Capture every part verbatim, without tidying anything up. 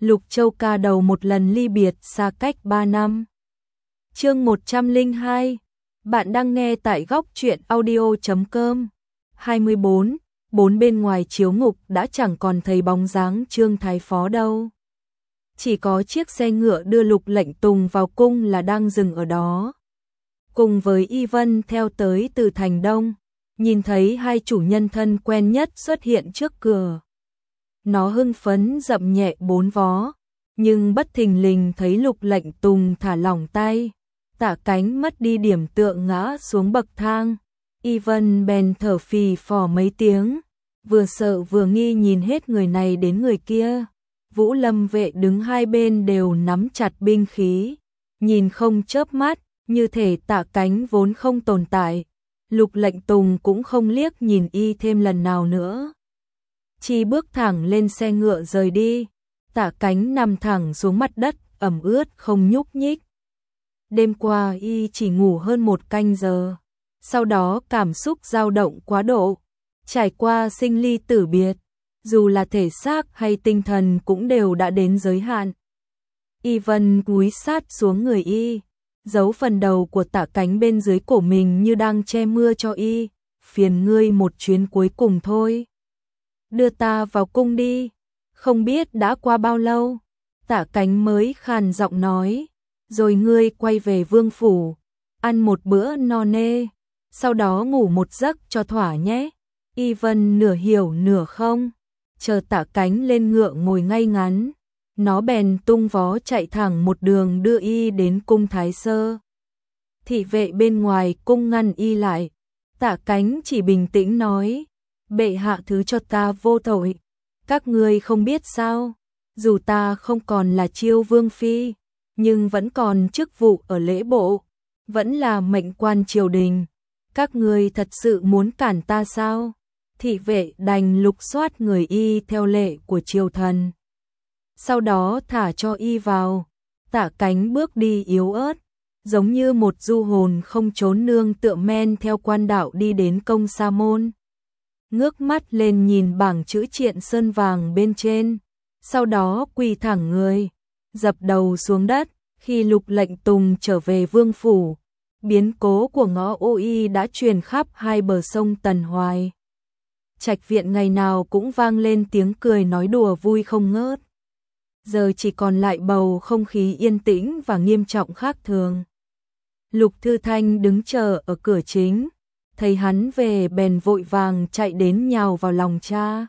Lục Châu ca đầu một lần ly biệt xa cách ba năm. Chương một trăm lẻ hai. Bạn đang nghe tại góc truyện audio chấm com. hai mươi bốn. Bốn bên ngoài chiếu ngục đã chẳng còn thấy bóng dáng Trương Thái Phó đâu. Chỉ có chiếc xe ngựa đưa Lục Lệnh Tùng vào cung là đang dừng ở đó. Cùng với Y Vân theo tới từ thành Đông, nhìn thấy hai chủ nhân thân quen nhất xuất hiện trước cửa. Nó hưng phấn dậm nhẹ bốn vó, nhưng bất thình lình thấy Lục Lệnh Tùng thả lỏng tay, Tả Cánh mất đi điểm tựa ngã xuống bậc thang. Y Vân bèn thở phì phò mấy tiếng, vừa sợ vừa nghi nhìn hết người này đến người kia. Vũ Lâm vệ đứng hai bên đều nắm chặt binh khí, nhìn không chớp mắt, như thể Tả Cánh vốn không tồn tại. Lục Lệnh Tùng cũng không liếc nhìn y thêm lần nào nữa, chỉ bước thẳng lên xe ngựa rời đi. Tả Cánh nằm thẳng xuống mặt đất ẩm ướt không nhúc nhích. Đêm qua y chỉ ngủ hơn một canh giờ, sau đó cảm xúc dao động quá độ, trải qua sinh ly tử biệt, dù là thể xác hay tinh thần cũng đều đã đến giới hạn. Y Vân cúi sát xuống người y, giấu phần đầu của Tả Cánh bên dưới cổ mình như đang che mưa cho y. Phiền ngươi một chuyến cuối cùng thôi, đưa ta vào cung đi. Không biết đã qua bao lâu, Tả Cánh mới khàn giọng nói, rồi ngươi quay về vương phủ, ăn một bữa no nê, sau đó ngủ một giấc cho thỏa nhé. Y Vân nửa hiểu nửa không, chờ Tả Cánh lên ngựa ngồi ngay ngắn, nó bèn tung vó chạy thẳng một đường đưa y đến cung Thái Sơ. Thị vệ bên ngoài cung ngăn y lại, Tả Cánh chỉ bình tĩnh nói, bệ hạ thứ cho ta vô tội, các ngươi không biết sao, dù ta không còn là Chiêu Vương phi, nhưng vẫn còn chức vụ ở lễ bộ, vẫn là mệnh quan triều đình, các ngươi thật sự muốn cản ta sao? Thị vệ đành lục soát người y theo lệ của triều thần, sau đó thả cho y vào. Tả Cánh bước đi yếu ớt, giống như một du hồn không trốn nương tựa men theo quan đạo đi đến công sa môn. Ngước mắt lên nhìn bảng chữ triện sơn vàng bên trên, sau đó quỳ thẳng người, dập đầu xuống đất. Khi Lục Lệnh Tùng trở về vương phủ, biến cố của ngõ Ô Y đã truyền khắp hai bờ sông Tần Hoài. Trạch viện ngày nào cũng vang lên tiếng cười nói đùa vui không ngớt. Giờ chỉ còn lại bầu không khí yên tĩnh và nghiêm trọng khác thường. Lục Thư Thanh đứng chờ ở cửa chính, thấy hắn về bèn vội vàng chạy đến nhào vào lòng cha.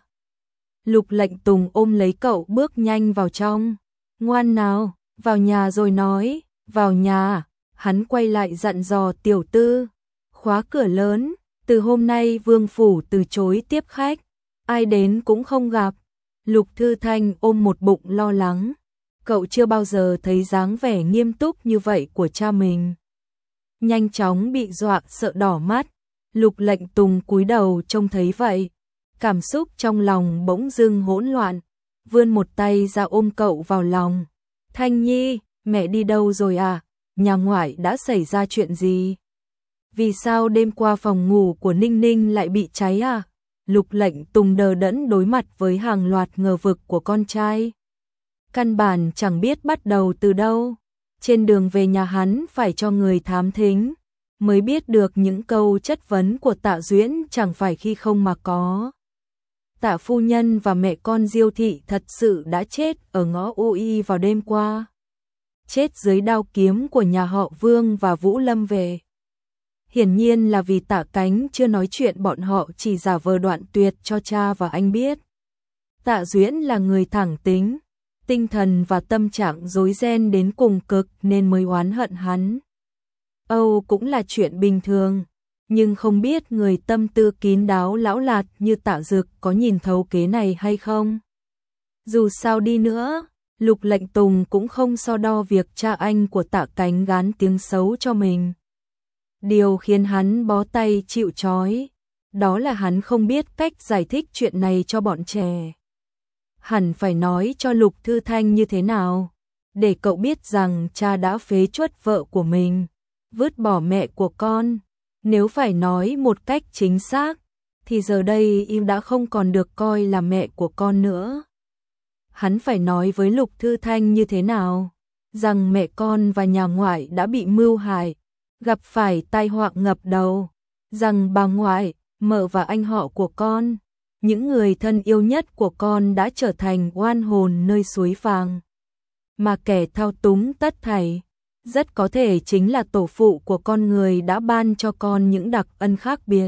Lục Lệnh Tùng ôm lấy cậu bước nhanh vào trong. Ngoan nào, vào nhà rồi nói, vào nhà. Hắn quay lại dặn dò tiểu tư, khóa cửa lớn, từ hôm nay vương phủ từ chối tiếp khách, ai đến cũng không gặp. Lục Thư Thanh ôm một bụng lo lắng, cậu chưa bao giờ thấy dáng vẻ nghiêm túc như vậy của cha mình. Nhanh chóng bị dọa sợ đỏ mắt. Lục Lệnh Tùng cúi đầu trông thấy vậy, cảm xúc trong lòng bỗng dưng hỗn loạn, vươn một tay ra ôm cậu vào lòng. Thanh Nhi, mẹ đi đâu rồi à? Nhà ngoại đã xảy ra chuyện gì? Vì sao đêm qua phòng ngủ của Ninh Ninh lại bị cháy à? Lục Lệnh Tùng đờ đẫn đối mặt với hàng loạt ngờ vực của con trai. Căn bản chẳng biết bắt đầu từ đâu. Trên đường về nhà hắn phải cho người thám thính, mới biết được những câu chất vấn của Tạ Duyễn chẳng phải khi không mà có. Tạ phu nhân và mẹ con Diêu thị thật sự đã chết ở ngõ Ô Y vào đêm qua. Chết dưới đao kiếm của nhà họ Vương và Vũ Lâm về. Hiển nhiên là vì Tả Cánh chưa nói chuyện, bọn họ chỉ giả vờ đoạn tuyệt cho cha và anh biết. Tạ Duyễn là người thẳng tính, tinh thần và tâm trạng rối ren đến cùng cực nên mới oán hận hắn. Âu cũng là chuyện bình thường, nhưng không biết người tâm tư kín đáo lão lạt như Tạ Dực có nhìn thấu kế này hay không. Dù sao đi nữa, Lục Lệnh Tùng cũng không so đo việc cha anh của Tạ Cánh gán tiếng xấu cho mình. Điều khiến hắn bó tay chịu trói, đó là hắn không biết cách giải thích chuyện này cho bọn trẻ. Hẳn phải nói cho Lục Thư Thanh như thế nào, để cậu biết rằng cha đã phế truất vợ của mình, vứt bỏ mẹ của con. Nếu phải nói một cách chính xác, thì giờ đây im đã không còn được coi là mẹ của con nữa. hắn phải nói với Lục Thư Thanh như thế nào? Rằng mẹ con và nhà ngoại đã bị mưu hại, gặp phải tai họa ngập đầu, rằng bà ngoại, mợ và anh họ của con, những người thân yêu nhất của con đã trở thành oan hồn nơi suối vàng. Mà kẻ thao túng tất thảy, rất có thể chính là tổ phụ của con người đã ban cho con những đặc ân khác biệt.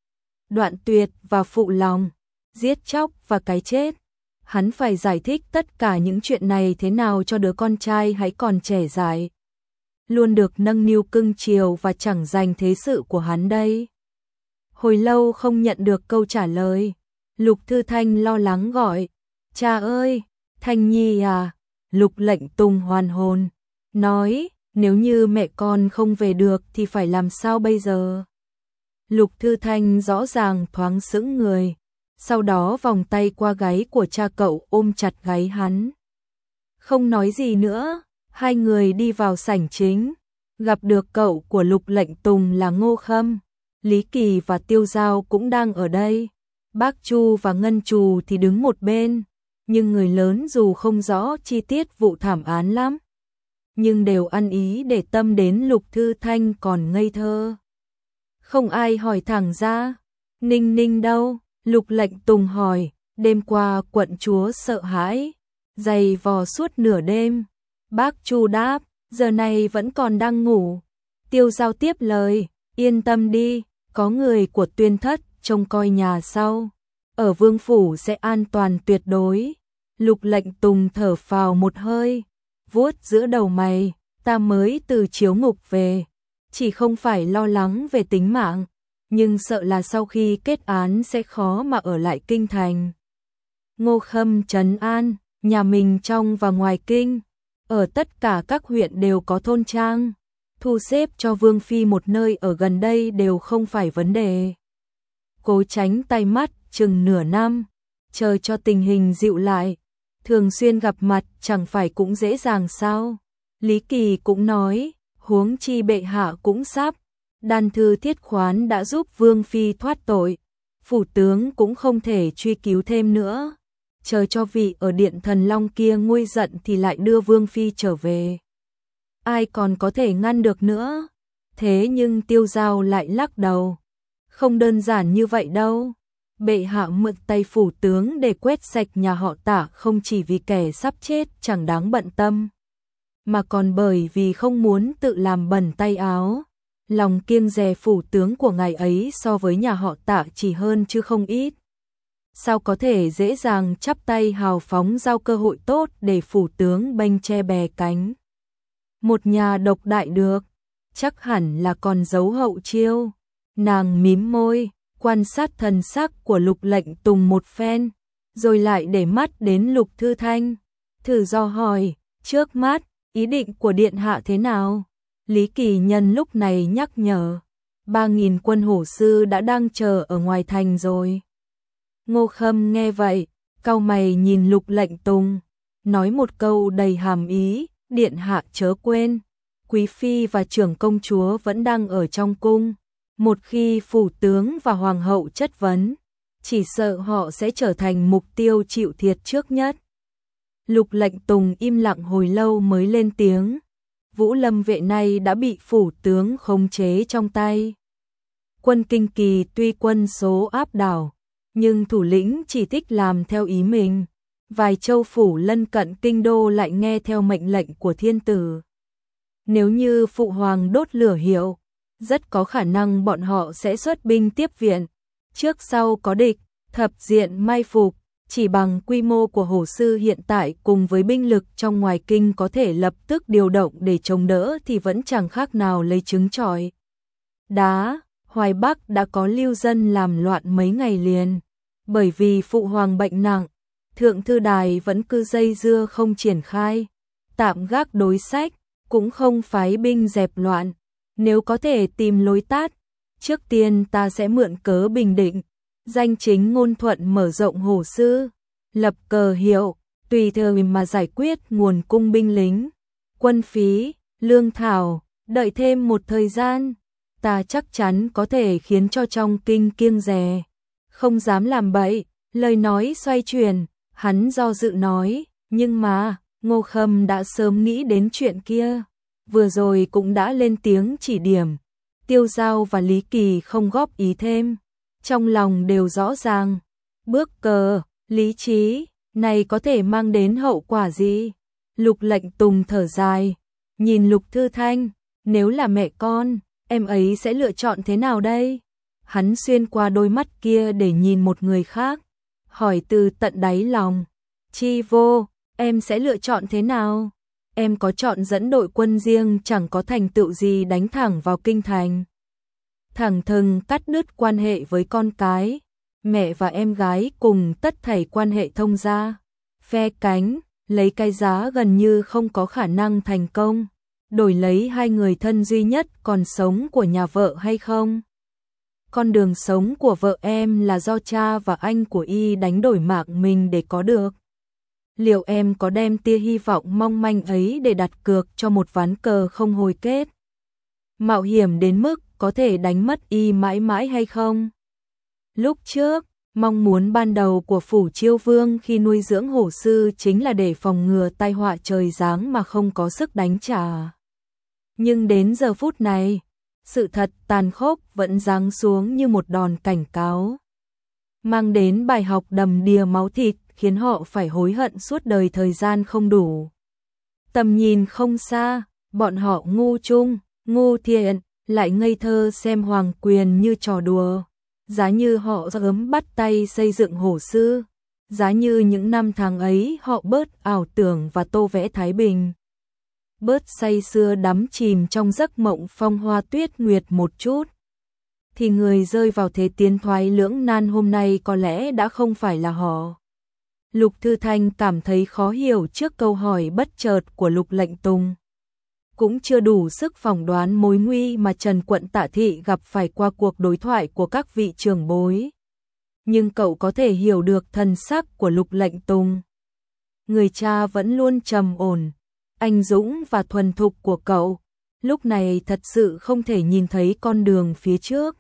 Đoạn tuyệt và phụ lòng, giết chóc và cái chết. Hắn phải giải thích tất cả những chuyện này thế nào cho đứa con trai hãy còn trẻ dại, luôn được nâng niu cưng chiều và chẳng dành thế sự của hắn đây. Hồi lâu không nhận được câu trả lời, Lục Thư Thanh lo lắng gọi, cha ơi, Thanh Nhi à. Lục Lệnh Tùng hoàn hồn, nói, nếu như mẹ con không về được thì phải làm sao bây giờ? Lục Thư Thanh rõ ràng thoáng sững người, sau đó vòng tay qua gáy của cha cậu ôm chặt gáy hắn. Không nói gì nữa, hai người đi vào sảnh chính, gặp được cậu của Lục Lệnh Tùng là Ngô Khâm, Lý Kỳ và Tiêu Giao cũng đang ở đây. Bác Chu và Ngân Trù thì đứng một bên, nhưng người lớn dù không rõ chi tiết vụ thảm án lắm, nhưng đều ăn ý để tâm đến Lục Thư Thanh còn ngây thơ. Không ai hỏi thẳng ra, Ninh Ninh đâu? Lục Lệnh Tùng hỏi, đêm qua quận chúa sợ hãi, giày vò suốt nửa đêm. Bác Chu đáp, giờ này vẫn còn đang ngủ. Tiêu Giao tiếp lời, yên tâm đi, có người của Tuyên Thất trông coi nhà sau, ở Vương Phủ sẽ an toàn tuyệt đối. Lục Lệnh Tùng thở phào một hơi, vuốt giữa đầu mày, ta mới từ chiếu ngục về, chỉ không phải lo lắng về tính mạng, nhưng sợ là sau khi kết án sẽ khó mà ở lại kinh thành. Ngô Khâm trấn an, nhà mình trong và ngoài kinh, ở tất cả các huyện đều có thôn trang, thu xếp cho Vương Phi một nơi ở gần đây đều không phải vấn đề. Cố tránh tay mắt chừng nửa năm, chờ cho tình hình dịu lại, thường xuyên gặp mặt chẳng phải cũng dễ dàng sao? Lý Kỳ cũng nói, huống chi bệ hạ cũng sắp, đan thư thiết khoán đã giúp Vương Phi thoát tội, phủ tướng cũng không thể truy cứu thêm nữa, chờ cho vị ở Điện Thần Long kia nguôi giận thì lại đưa Vương Phi trở về. Ai còn có thể ngăn được nữa? Thế nhưng Tiêu Giao lại lắc đầu, không đơn giản như vậy đâu. Bệ hạ mượn tay phủ tướng để quét sạch nhà họ Tạ không chỉ vì kẻ sắp chết chẳng đáng bận tâm, mà còn bởi vì không muốn tự làm bẩn tay áo. Lòng kiêng dè phủ tướng của ngài ấy so với nhà họ Tạ chỉ hơn chứ không ít. Sao có thể dễ dàng chắp tay hào phóng giao cơ hội tốt để phủ tướng bênh che bè cánh một nhà độc đại được? Chắc hẳn là còn giấu hậu chiêu. Nàng mím môi, quan sát thần sắc của Lục Lệnh Tùng một phen, rồi lại để mắt đến Lục Thư Thanh, thử do hỏi, trước mắt, ý định của điện hạ thế nào? Lý Kỳ Nhân lúc này nhắc nhở, ba nghìn quân hổ sư đã đang chờ ở ngoài thành rồi. Ngô Khâm nghe vậy, cau mày nhìn Lục Lệnh Tùng, nói một câu đầy hàm ý, điện hạ chớ quên, quý phi và trưởng công chúa vẫn đang ở trong cung. Một khi phủ tướng và hoàng hậu chất vấn, chỉ sợ họ sẽ trở thành mục tiêu chịu thiệt trước nhất. Lục Lệnh Tùng im lặng hồi lâu mới lên tiếng, Vũ Lâm vệ này đã bị phủ tướng khống chế trong tay. Quân Kinh Kỳ tuy quân số áp đảo, nhưng thủ lĩnh chỉ thích làm theo ý mình, vài châu phủ lân cận kinh đô lại nghe theo mệnh lệnh của thiên tử. Nếu như phụ hoàng đốt lửa hiệu, rất có khả năng bọn họ sẽ xuất binh tiếp viện. Trước sau có địch, thập diện mai phục, chỉ bằng quy mô của hổ sư hiện tại cùng với binh lực trong ngoài kinh có thể lập tức điều động để chống đỡ thì vẫn chẳng khác nào lấy trứng trọi đá. Hoài Bắc đã có lưu dân làm loạn mấy ngày liền, bởi vì phụ hoàng bệnh nặng, thượng thư đài vẫn cứ dây dưa không triển khai, tạm gác đối sách, cũng không phái binh dẹp loạn. Nếu có thể tìm lối tát, trước tiên ta sẽ mượn cớ bình định, danh chính ngôn thuận mở rộng hổ sư, lập cờ hiệu, tùy thời mà giải quyết nguồn cung binh lính, quân phí, lương thảo, đợi thêm một thời gian, ta chắc chắn có thể khiến cho trong kinh kiêng dè, không dám làm bậy. Lời nói xoay chuyển, Hắn do dự nói, nhưng mà, Ngô Khâm đã sớm nghĩ đến chuyện kia, vừa rồi cũng đã lên tiếng chỉ điểm. Tiêu Giao và Lý Kỳ không góp ý thêm, trong lòng đều rõ ràng. Bước cờ, lý trí, này có thể mang đến hậu quả gì? Lục Lệnh Tùng thở dài, nhìn Lục Thư Thanh, nếu là mẹ con, em ấy sẽ lựa chọn thế nào đây? Hắn xuyên qua đôi mắt kia để nhìn một người khác, hỏi từ tận đáy lòng, Chi Vô, em sẽ lựa chọn thế nào? Em có chọn dẫn đội quân riêng chẳng có thành tựu gì đánh thẳng vào kinh thành. Thẳng thừng cắt đứt quan hệ với con cái, mẹ và em gái cùng tất thảy quan hệ thông gia, phe cánh, lấy cái giá gần như không có khả năng thành công, đổi lấy hai người thân duy nhất còn sống của nhà vợ hay không? Con đường sống của vợ em là do cha và anh của y đánh đổi mạng mình để có được. Liệu em có đem tia hy vọng mong manh ấy để đặt cược cho một ván cờ không hồi kết? Mạo hiểm đến mức có thể đánh mất y mãi mãi hay không? Lúc trước, mong muốn ban đầu của Phủ Chiêu Vương khi nuôi dưỡng hổ sư chính là để phòng ngừa tai họa trời giáng mà không có sức đánh trả. Nhưng đến giờ phút này, sự thật tàn khốc vẫn giáng xuống như một đòn cảnh cáo, mang đến bài học đầm đìa máu thịt, khiến họ phải hối hận suốt đời. Thời gian không đủ, tầm nhìn không xa, bọn họ ngu chung, ngu thiện, lại ngây thơ xem hoàng quyền như trò đùa. Giá như họ sớm bắt tay xây dựng hổ sư, giá như những năm tháng ấy họ bớt ảo tưởng và tô vẽ thái bình, bớt say sưa đắm chìm trong giấc mộng phong hoa tuyết nguyệt một chút, thì người rơi vào thế tiến thoái lưỡng nan hôm nay có lẽ đã không phải là họ. Lục Thư Thanh cảm thấy khó hiểu trước câu hỏi bất chợt của Lục Lệnh Tùng. Cũng chưa đủ sức phỏng đoán mối nguy mà Trần Quận Tạ Thị gặp phải qua cuộc đối thoại của các vị trưởng bối. Nhưng cậu có thể hiểu được thần sắc của Lục Lệnh Tùng. Người cha vẫn luôn trầm ổn, anh dũng và thuần thục của cậu, lúc này thật sự không thể nhìn thấy con đường phía trước.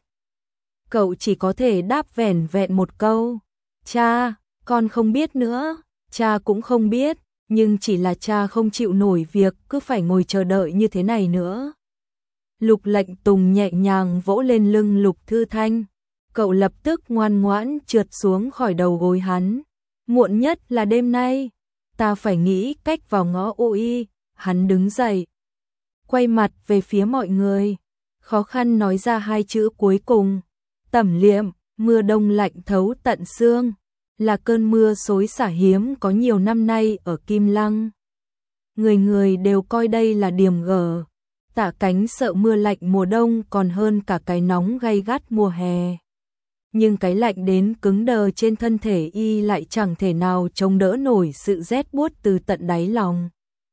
Cậu chỉ có thể đáp vẻn vẹn một câu, cha, con không biết nữa. Cha cũng không biết, nhưng chỉ là cha không chịu nổi việc cứ phải ngồi chờ đợi như thế này nữa. Lục Lệnh Tùng nhẹ nhàng vỗ lên lưng Lục Thư Thanh, cậu lập tức ngoan ngoãn trượt xuống khỏi đầu gối hắn. Muộn nhất là đêm nay, ta phải nghĩ cách vào ngõ ô y. Hắn đứng dậy, quay mặt về phía mọi người, khó khăn nói ra hai chữ cuối cùng, Tẩm Liệm. Mưa đông lạnh thấu tận xương, là cơn mưa xối xả hiếm có nhiều năm nay ở Kim Lăng. Người người đều coi đây là điểm gở. Tạ Cánh sợ mưa lạnh mùa đông còn hơn cả cái nóng gay gắt mùa hè. Nhưng cái lạnh đến cứng đờ trên thân thể y lại chẳng thể nào chống đỡ nổi sự rét buốt từ tận đáy lòng.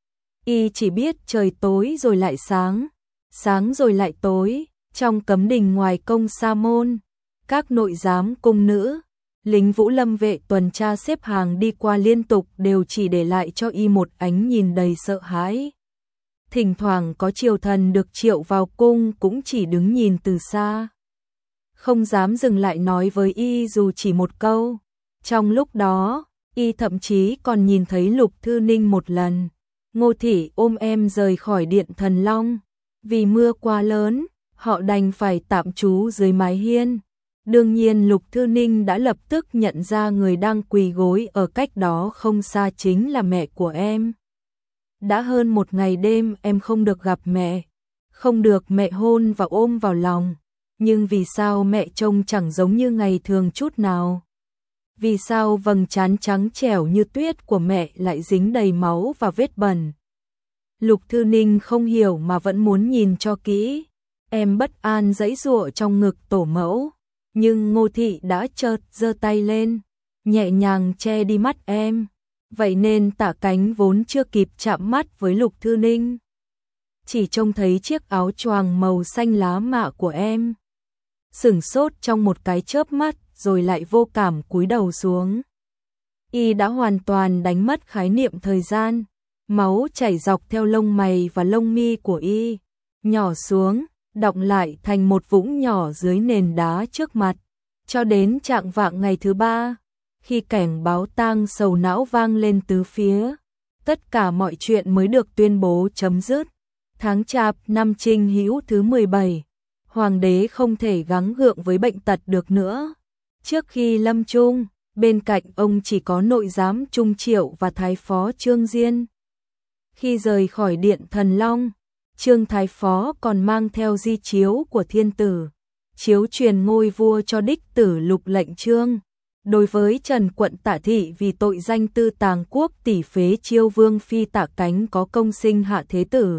Y chỉ biết trời tối rồi lại sáng, sáng rồi lại tối, trong cấm đình ngoài công sa môn, các nội giám cung nữ, lính Vũ Lâm vệ tuần tra xếp hàng đi qua liên tục đều chỉ để lại cho y một ánh nhìn đầy sợ hãi. Thỉnh thoảng có triều thần được triệu vào cung cũng chỉ đứng nhìn từ xa, không dám dừng lại nói với y dù chỉ một câu. Trong lúc đó, y thậm chí còn nhìn thấy Lục Thư Ninh một lần. Ngô thị ôm em rời khỏi Điện Thần Long, vì mưa quá lớn, họ đành phải tạm trú dưới mái hiên. Đương nhiên Lục Thư Ninh đã lập tức nhận ra người đang quỳ gối ở cách đó không xa chính là mẹ của em. Đã hơn một ngày đêm em không được gặp mẹ, không được mẹ hôn và ôm vào lòng. Nhưng vì sao mẹ trông chẳng giống như ngày thường chút nào? Vì sao vầng trán trắng trẻo như tuyết của mẹ lại dính đầy máu và vết bẩn? Lục Thư Ninh không hiểu mà vẫn muốn nhìn cho kỹ. Em bất an giãy giụa trong ngực tổ mẫu, nhưng Ngô thị đã chợt giơ tay lên, nhẹ nhàng che đi mắt em. Vậy nên Tạ Cánh vốn chưa kịp chạm mắt với Lục Thư Ninh, chỉ trông thấy chiếc áo choàng màu xanh lá mạ của em. Sửng sốt trong một cái chớp mắt rồi lại vô cảm cúi đầu xuống. Y đã hoàn toàn đánh mất khái niệm thời gian, máu chảy dọc theo lông mày và lông mi của y, nhỏ xuống, đọng lại thành một vũng nhỏ dưới nền đá trước mặt. Cho đến chạng vạng ngày thứ ba, khi cảnh báo tang sầu não vang lên tứ phía, tất cả mọi chuyện mới được tuyên bố chấm dứt. Tháng Chạp năm Trinh Hữu thứ mười bảy, hoàng đế không thể gắng gượng với bệnh tật được nữa. Trước khi lâm chung, bên cạnh ông chỉ có nội giám Trung Triệu và thái phó Trương Diên. Khi rời khỏi điện Thần Long, Trương thái phó còn mang theo di chiếu của thiên tử, chiếu truyền ngôi vua cho đích tử Lục Lệnh Chương. Đối với Trần quận Tạ Thị vì tội danh tư tàng quốc tỷ phế chiêu vương phi Tạ Cánh có công sinh hạ thế tử,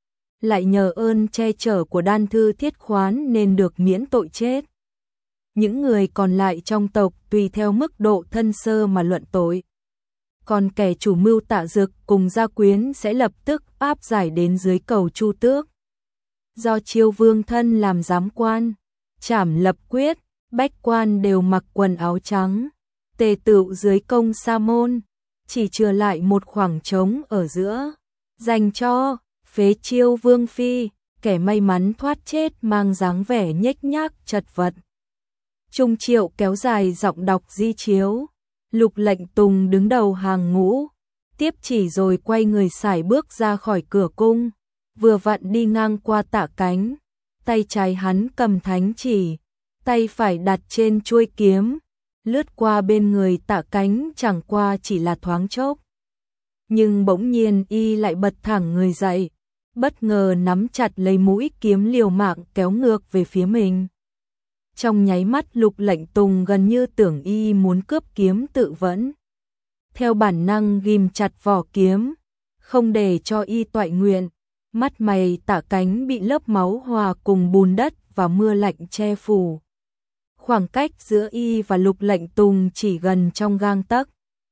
lại nhờ ơn che chở của đan thư Thiết Khoán nên được miễn tội chết. Những người còn lại trong tộc tùy theo mức độ thân sơ mà luận tội. Còn kẻ chủ mưu Tạ Dực cùng gia quyến sẽ lập tức áp giải đến dưới cầu Chu Tước. Do chiêu vương thân làm giám quan, trảm lập quyết, bách quan đều mặc quần áo trắng, tề tựu dưới công sa môn, chỉ chừa lại một khoảng trống ở giữa, dành cho phế chiêu vương phi, kẻ may mắn thoát chết mang dáng vẻ nhếch nhác chật vật. Trung Triệu kéo dài giọng đọc di chiếu, Lục Lệnh Tùng đứng đầu hàng ngũ, tiếp chỉ rồi quay người sải bước ra khỏi cửa cung, vừa vặn đi ngang qua Tạ Cánh, tay trái hắn cầm thánh chỉ, tay phải đặt trên chuôi kiếm, lướt qua bên người Tạ Cánh chẳng qua chỉ là thoáng chốc. Nhưng bỗng nhiên y lại bật thẳng người dậy, bất ngờ nắm chặt lấy mũi kiếm liều mạng kéo ngược về phía mình. Trong nháy mắt Lục Lệnh Tùng gần như tưởng y muốn cướp kiếm tự vẫn. Theo bản năng ghim chặt vỏ kiếm, không để cho y toại nguyện, mắt mày Tạ Cánh bị lớp máu hòa cùng bùn đất và mưa lạnh che phủ. Khoảng cách giữa y và Lục Lệnh Tùng chỉ gần trong gang tấc.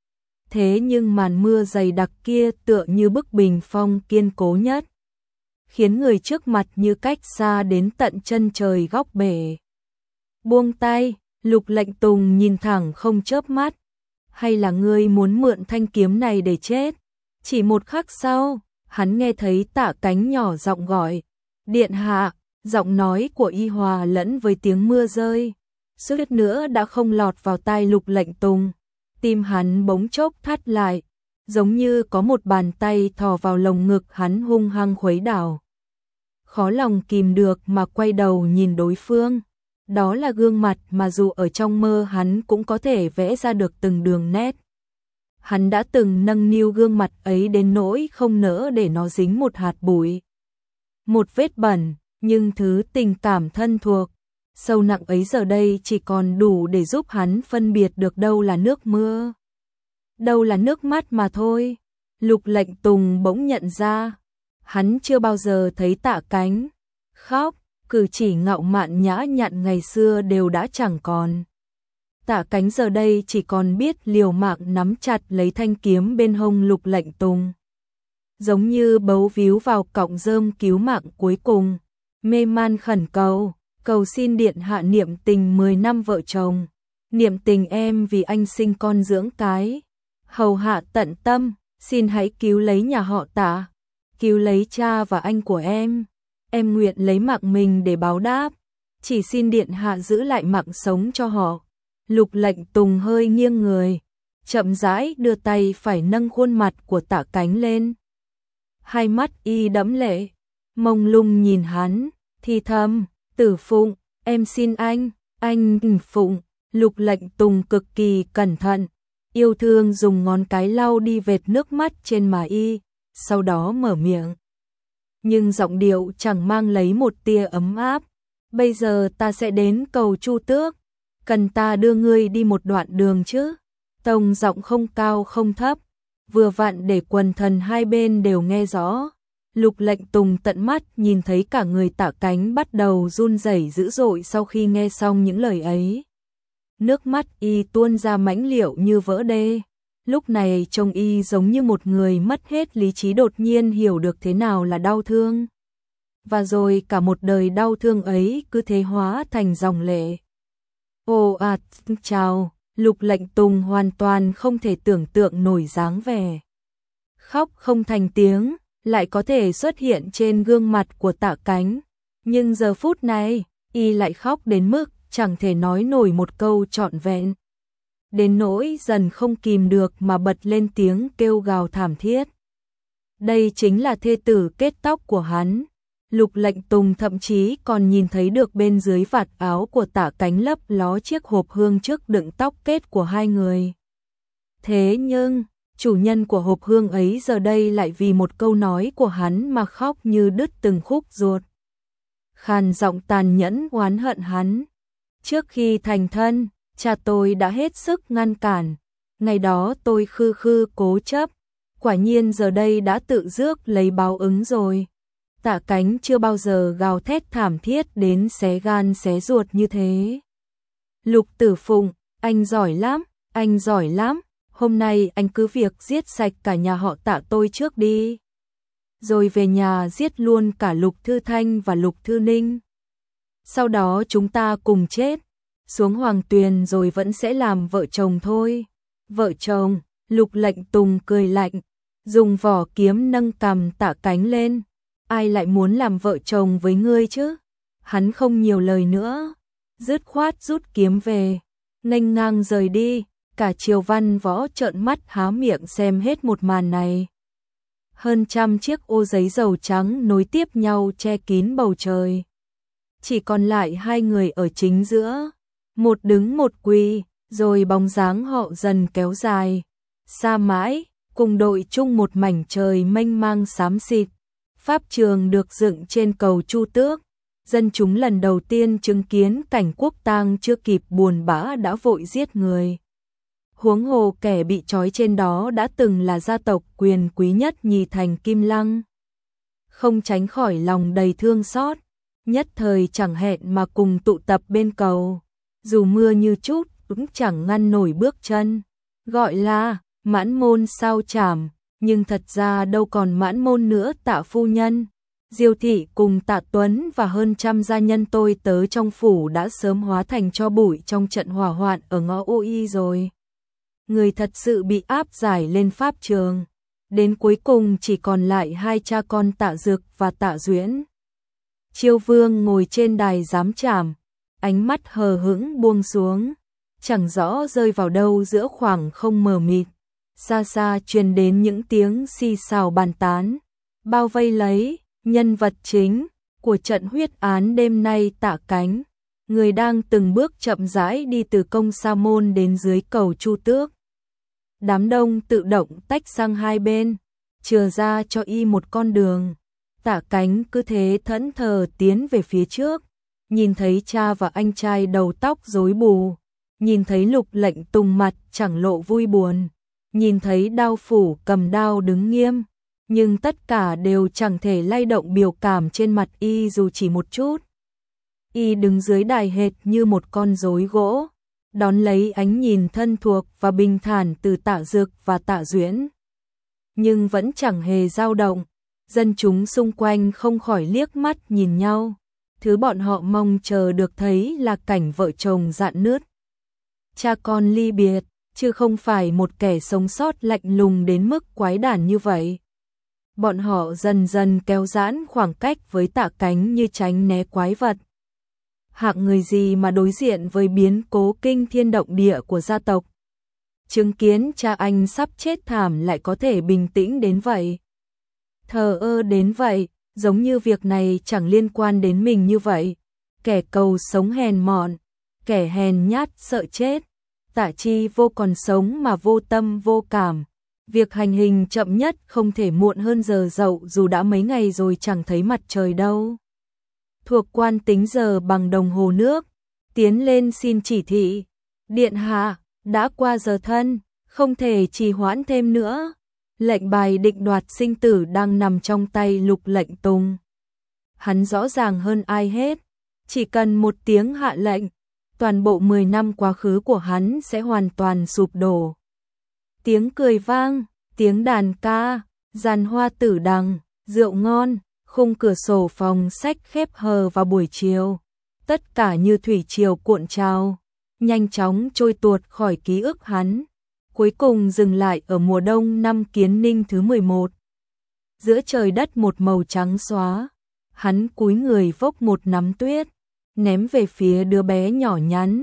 Thế nhưng màn mưa dày đặc kia tựa như bức bình phong kiên cố nhất, khiến người trước mặt như cách xa đến tận chân trời góc bể. Buông tay, Lục Lệnh Tùng nhìn thẳng không chớp mắt. Hay là ngươi muốn mượn thanh kiếm này để chết? Chỉ một khắc sau, hắn nghe thấy Tạ Cánh nhỏ giọng gọi, điện hạ. Giọng nói của y hòa lẫn với tiếng mưa rơi, suýt nữa đã không lọt vào tai Lục Lệnh Tùng. Tim hắn bỗng chốc thắt lại, giống như có một bàn tay thò vào lồng ngực hắn hung hăng khuấy đảo. Khó lòng kìm được mà quay đầu nhìn đối phương. Đó là gương mặt mà dù ở trong mơ hắn cũng có thể vẽ ra được từng đường nét. Hắn đã từng nâng niu gương mặt ấy đến nỗi không nỡ để nó dính một hạt bụi, một vết bẩn, nhưng thứ tình cảm thân thuộc, sâu nặng ấy giờ đây chỉ còn đủ để giúp hắn phân biệt được đâu là nước mưa, đâu là nước mắt mà thôi. Lục Lệnh Tùng bỗng nhận ra, hắn chưa bao giờ thấy Tạ Cánh khóc, cử chỉ ngạo mạn nhã nhặn ngày xưa đều đã chẳng còn. Tạ Cánh giờ đây chỉ còn biết liều mạng nắm chặt lấy thanh kiếm bên hông Lục Lệnh Tùng, giống như bấu víu vào cọng rơm cứu mạng cuối cùng, mê man khẩn cầu, cầu xin điện hạ niệm tình mười năm vợ chồng, niệm tình em vì anh sinh con dưỡng cái, hầu hạ tận tâm, xin hãy cứu lấy nhà họ Tạ, cứu lấy cha và anh của em. Em nguyện lấy mạng mình để báo đáp, chỉ xin điện hạ giữ lại mạng sống cho họ. Lục Lệnh Tùng hơi nghiêng người, chậm rãi đưa tay phải nâng khuôn mặt của Tạ Cánh lên. Hai mắt y đẫm lệ, mông lung nhìn hắn, thì thầm, Tử Phụng, em xin anh, anh Phụng. Lục Lệnh Tùng cực kỳ cẩn thận, yêu thương dùng ngón cái lau đi vệt nước mắt trên má y, sau đó mở miệng. Nhưng giọng điệu chẳng mang lấy một tia ấm áp. Bây giờ ta sẽ đến cầu Chu Tước, cần ta đưa ngươi đi một đoạn đường chứ? Tông giọng không cao không thấp, vừa vặn để quần thần hai bên đều nghe rõ. Lục Lệnh Tùng tận mắt nhìn thấy cả người Tạ Cánh bắt đầu run rẩy dữ dội sau khi nghe xong những lời ấy. Nước mắt y tuôn ra mãnh liệu như vỡ đê. Lúc này trông y giống như một người mất hết lý trí đột nhiên hiểu được thế nào là đau thương. Và rồi cả một đời đau thương ấy cứ thế hóa thành dòng lệ. Ồ ạt, à, chào, Lục Lệnh Tùng hoàn toàn không thể tưởng tượng nổi dáng vẻ khóc không thành tiếng, lại có thể xuất hiện trên gương mặt của Tạ Cánh. Nhưng giờ phút này, y lại khóc đến mức chẳng thể nói nổi một câu trọn vẹn. đến nỗi dần không kìm được mà bật lên tiếng kêu gào thảm thiết. Đây chính là thê tử kết tóc của hắn. Lục Lệnh Tùng thậm chí còn nhìn thấy được bên dưới vạt áo của Tạ Cánh lấp ló chiếc hộp hương trước đựng tóc kết của hai người. Thế nhưng, chủ nhân của hộp hương ấy giờ đây lại vì một câu nói của hắn mà khóc như đứt từng khúc ruột. Khàn giọng tàn nhẫn oán hận hắn. Trước khi thành thân, cha tôi đã hết sức ngăn cản. Ngày đó tôi khư khư cố chấp. Quả nhiên giờ đây đã tự rước lấy báo ứng rồi. Tạ Cánh chưa bao giờ gào thét thảm thiết đến xé gan xé ruột như thế. Lục Tử Phụng, anh giỏi lắm, anh giỏi lắm. Hôm nay anh cứ việc giết sạch cả nhà họ Tạ tôi trước đi. Rồi về nhà giết luôn cả Lục Thư Thanh và Lục Thư Ninh. Sau đó chúng ta cùng chết. Xuống Hoàng Tuyền rồi vẫn sẽ làm vợ chồng thôi. Vợ chồng, Lục Lệnh Tùng cười lạnh. Dùng vỏ kiếm nâng cằm Tạ Cánh lên. Ai lại muốn làm vợ chồng với ngươi chứ? Hắn không nhiều lời nữa. Dứt khoát rút kiếm về. Nghênh ngang rời đi. Cả Triều Văn Võ trợn mắt há miệng xem hết một màn này. Hơn trăm chiếc ô giấy dầu trắng nối tiếp nhau che kín bầu trời. Chỉ còn lại hai người ở chính giữa. Một đứng một quỳ, rồi bóng dáng họ dần kéo dài. Xa mãi, cùng đội chung một mảnh trời mênh mang xám xịt. Pháp trường được dựng trên cầu Chu Tước. Dân chúng lần đầu tiên chứng kiến cảnh quốc tang chưa kịp buồn bã đã vội giết người. Huống hồ kẻ bị trói trên đó đã từng là gia tộc quyền quý nhất nhì thành Kim Lăng. Không tránh khỏi lòng đầy thương xót, nhất thời chẳng hẹn mà cùng tụ tập bên cầu. Dù mưa như chút cũng chẳng ngăn nổi bước chân. Gọi là mãn môn sao chảm, nhưng thật ra đâu còn mãn môn nữa Tạ phu nhân. Diêu thị cùng Tạ Tuấn và hơn trăm gia nhân tôi tớ trong phủ đã sớm hóa thành tro bụi trong trận hỏa hoạn ở ngõ Ô Y rồi. Người thật sự bị áp giải lên pháp trường. Đến cuối cùng chỉ còn lại hai cha con Tạ Dực và Tạ Duyễn. Chiêu Vương ngồi trên đài giám trảm, ánh mắt hờ hững buông xuống, chẳng rõ rơi vào đâu giữa khoảng không mờ mịt. Xa xa truyền đến những tiếng xì xào bàn tán, bao vây lấy nhân vật chính của trận huyết án đêm nay Tạ Cánh, người đang từng bước chậm rãi đi từ công Sa Môn đến dưới cầu Chu Tước. Đám đông tự động tách sang hai bên, chừa ra cho y một con đường. Tạ Cánh cứ thế thẫn thờ tiến về phía trước, nhìn thấy cha và anh trai đầu tóc rối bù, nhìn thấy Lục Lệnh Tùng mặt chẳng lộ vui buồn, nhìn thấy Đao Phủ cầm đao đứng nghiêm, nhưng tất cả đều chẳng thể lay động biểu cảm trên mặt y dù chỉ một chút. Y đứng dưới đài hệt như một con rối gỗ, đón lấy ánh nhìn thân thuộc và bình thản từ Tạ Dực và Tạ Duyễn. Nhưng vẫn chẳng hề dao động, dân chúng xung quanh không khỏi liếc mắt nhìn nhau. Thứ bọn họ mong chờ được thấy là cảnh vợ chồng rạn nứt. Cha con ly biệt, chứ không phải một kẻ sống sót lạnh lùng đến mức quái đản như vậy. Bọn họ dần dần kéo giãn khoảng cách với Tạ Cánh như tránh né quái vật. Hạng người gì mà đối diện với biến cố kinh thiên động địa của gia tộc. Chứng kiến cha anh sắp chết thảm lại có thể bình tĩnh đến vậy. Thờ ơ đến vậy, giống như việc này chẳng liên quan đến mình như vậy. Kẻ cầu sống hèn mọn, kẻ hèn nhát sợ chết. Tạ Chi vô còn sống mà vô tâm vô cảm. Việc hành hình chậm nhất không thể muộn hơn giờ dậu dù đã mấy ngày rồi chẳng thấy mặt trời đâu. Thuộc quan tính giờ bằng đồng hồ nước, tiến lên xin chỉ thị. Điện hạ, đã qua giờ thân, không thể trì hoãn thêm nữa. Lệnh bài định đoạt sinh tử đang nằm trong tay Lục Lệnh Tùng. Hắn rõ ràng hơn ai hết, chỉ cần một tiếng hạ lệnh, toàn bộ mười năm quá khứ của hắn sẽ hoàn toàn sụp đổ. Tiếng cười vang, tiếng đàn ca, giàn hoa tử đằng, rượu ngon, khung cửa sổ phòng sách khép hờ vào buổi chiều. Tất cả như thủy triều cuộn trào, nhanh chóng trôi tuột khỏi ký ức hắn. Cuối cùng dừng lại ở mùa đông năm Kiến Ninh thứ mười một. Giữa trời đất một màu trắng xóa, hắn cúi người vốc một nắm tuyết, ném về phía đứa bé nhỏ nhắn.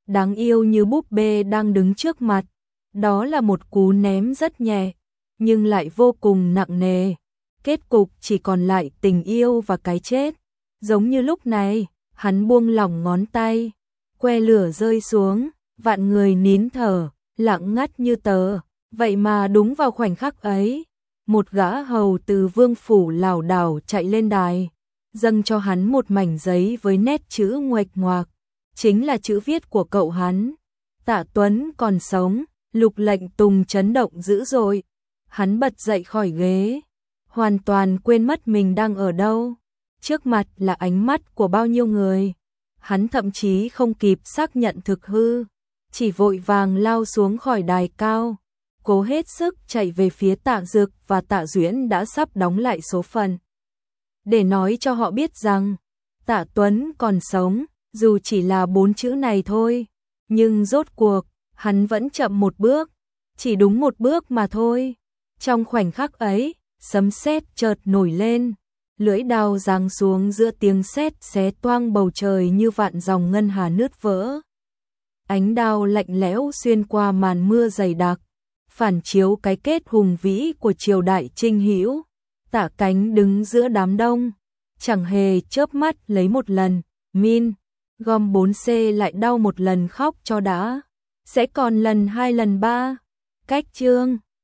đáng yêu như búp bê đang đứng trước mặt. Đó là một cú ném rất nhẹ, nhưng lại vô cùng nặng nề. Kết cục chỉ còn lại tình yêu và cái chết. Giống như lúc này, hắn buông lỏng ngón tay, que lửa rơi xuống, vạn người nín thở, lặng ngắt như tờ. Vậy mà đúng vào khoảnh khắc ấy, một gã hầu từ vương phủ lảo đảo chạy lên đài, dâng cho hắn một mảnh giấy với nét chữ nguệch ngoạc, chính là chữ viết của cậu hắn. Tạ Tuấn còn sống. Lục Lệnh Tùng chấn động dữ dội, hắn bật dậy khỏi ghế, hoàn toàn quên mất mình đang ở đâu. Trước mặt là ánh mắt của bao nhiêu người, hắn thậm chí không kịp xác nhận thực hư, chỉ vội vàng lao xuống khỏi đài cao, cố hết sức chạy về phía Tạ Dực và Tạ Duyễn đã sắp đóng lại số phận. Để nói cho họ biết rằng, Tạ Tuấn còn sống, dù chỉ là bốn chữ này thôi, nhưng rốt cuộc, hắn vẫn chậm một bước, chỉ đúng một bước mà thôi. Trong khoảnh khắc ấy, sấm sét chợt nổi lên, lưỡi đao giáng xuống giữa tiếng sét xé toang bầu trời như vạn dòng ngân hà nứt vỡ. Ánh đao lạnh lẽo xuyên qua màn mưa dày đặc, phản chiếu cái kết hùng vĩ của triều đại Trinh Hữu. Tạ Cánh đứng giữa đám đông, chẳng hề chớp mắt lấy một lần. Min, gom bốn C lại đau một lần khóc cho đã. Sẽ còn lần hai lần ba. Cách chương